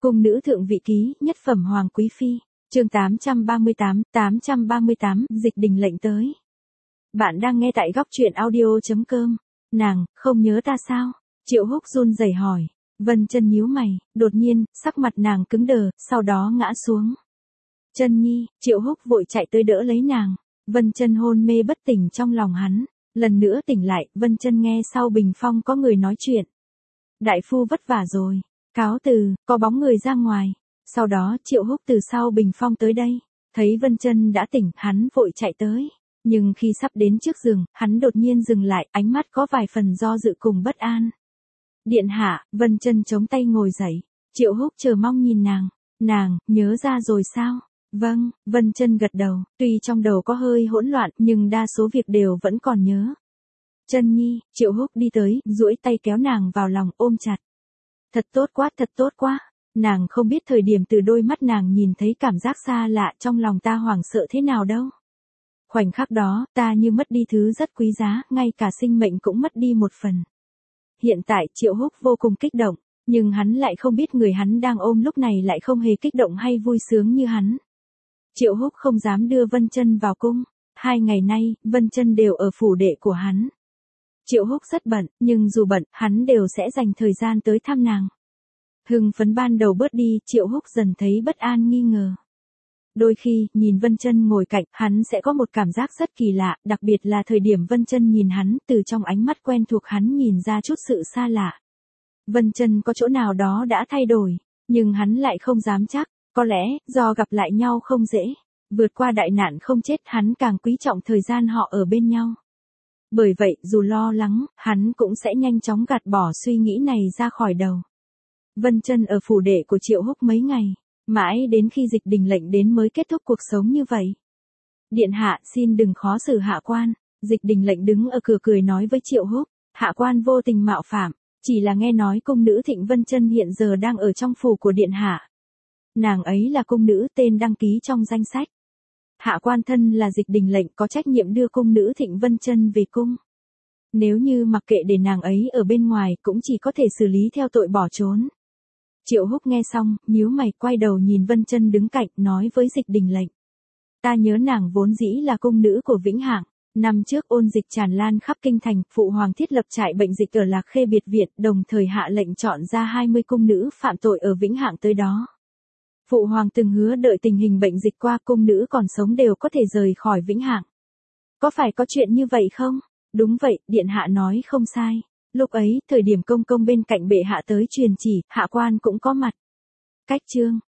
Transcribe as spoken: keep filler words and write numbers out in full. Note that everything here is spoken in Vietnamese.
Cung nữ thượng vị ký, nhất phẩm hoàng quý phi, chương tám trăm ba mươi tám, tám trăm ba mươi tám, dịch đình lệnh tới. Bạn đang nghe tại góc truyện audio chấm com. Nàng, không nhớ ta sao? Triệu Húc run rẩy hỏi. Vân Chân nhíu mày, đột nhiên, sắc mặt nàng cứng đờ, sau đó ngã xuống. Chân nhi, Triệu Húc vội chạy tới đỡ lấy nàng. Vân Chân hôn mê bất tỉnh trong lòng hắn. Lần nữa tỉnh lại, Vân Chân nghe sau bình phong có người nói chuyện. Đại phu vất vả rồi. Cáo từ, có bóng người ra ngoài. Sau đó Triệu Húc từ sau bình phong tới đây. Thấy Vân Chân đã tỉnh, hắn vội chạy tới. Nhưng khi sắp đến trước giường, hắn đột nhiên dừng lại, ánh mắt có vài phần do dự cùng bất an. Điện hạ, Vân Chân chống tay ngồi dậy. Triệu Húc chờ mong nhìn nàng. Nàng, nhớ ra rồi sao? Vâng, Vân Chân gật đầu, tuy trong đầu có hơi hỗn loạn nhưng đa số việc đều vẫn còn nhớ. Chân nhi, Triệu Húc đi tới, duỗi tay kéo nàng vào lòng ôm chặt. Thật tốt quá, thật tốt quá. Nàng không biết thời điểm từ đôi mắt nàng nhìn thấy cảm giác xa lạ trong lòng ta hoảng sợ thế nào đâu. Khoảnh khắc đó, ta như mất đi thứ rất quý giá, ngay cả sinh mệnh cũng mất đi một phần. Hiện tại Triệu Húc vô cùng kích động, nhưng hắn lại không biết người hắn đang ôm lúc này lại không hề kích động hay vui sướng như hắn. Triệu Húc không dám đưa Vân Chân vào cung. Hai ngày nay, Vân Chân đều ở phủ đệ của hắn. Triệu Húc rất bận, nhưng dù bận, hắn đều sẽ dành thời gian tới thăm nàng. Hưng phấn ban đầu bớt đi, Triệu Húc dần thấy bất an nghi ngờ. Đôi khi, nhìn Vân Chân ngồi cạnh, hắn sẽ có một cảm giác rất kỳ lạ, đặc biệt là thời điểm Vân Chân nhìn hắn, từ trong ánh mắt quen thuộc hắn nhìn ra chút sự xa lạ. Vân Chân có chỗ nào đó đã thay đổi, nhưng hắn lại không dám chắc, có lẽ, do gặp lại nhau không dễ. Vượt qua đại nạn không chết, hắn càng quý trọng thời gian họ ở bên nhau. Bởi vậy, dù lo lắng, hắn cũng sẽ nhanh chóng gạt bỏ suy nghĩ này ra khỏi đầu. Vân Chân ở phủ đệ của Triệu Húc mấy ngày, mãi đến khi dịch đình lệnh đến mới kết thúc cuộc sống như vậy. Điện hạ, xin đừng khó xử hạ quan. Dịch đình lệnh đứng ở cửa cười nói với Triệu Húc. Hạ quan vô tình mạo phạm, chỉ là nghe nói cung nữ Thịnh Vân Chân hiện giờ đang ở trong phủ của điện hạ. Nàng ấy là cung nữ tên đăng ký trong danh sách. Hạ quan thân là dịch đình lệnh có trách nhiệm đưa cung nữ Thịnh Vân Chân về cung. Nếu như mặc kệ để nàng ấy ở bên ngoài cũng chỉ có thể xử lý theo tội bỏ trốn. Triệu Húc nghe xong, nhíu mày quay đầu nhìn Vân Chân đứng cạnh nói với dịch đình lệnh. Ta nhớ nàng vốn dĩ là cung nữ của Vĩnh Hạng. Năm trước ôn dịch tràn lan khắp kinh thành, phụ hoàng thiết lập trại bệnh dịch ở Lạc Khê biệt viện, đồng thời hạ lệnh chọn ra hai mươi cung nữ phạm tội ở Vĩnh Hạng tới đó. Phụ hoàng từng hứa đợi tình hình bệnh dịch qua cung nữ còn sống đều có thể rời khỏi Vĩnh Hạng. Có phải có chuyện như vậy không? Đúng vậy, điện hạ nói không sai. Lúc ấy, thời điểm công công bên cạnh bệ hạ tới truyền chỉ, hạ quan cũng có mặt. Cách chương,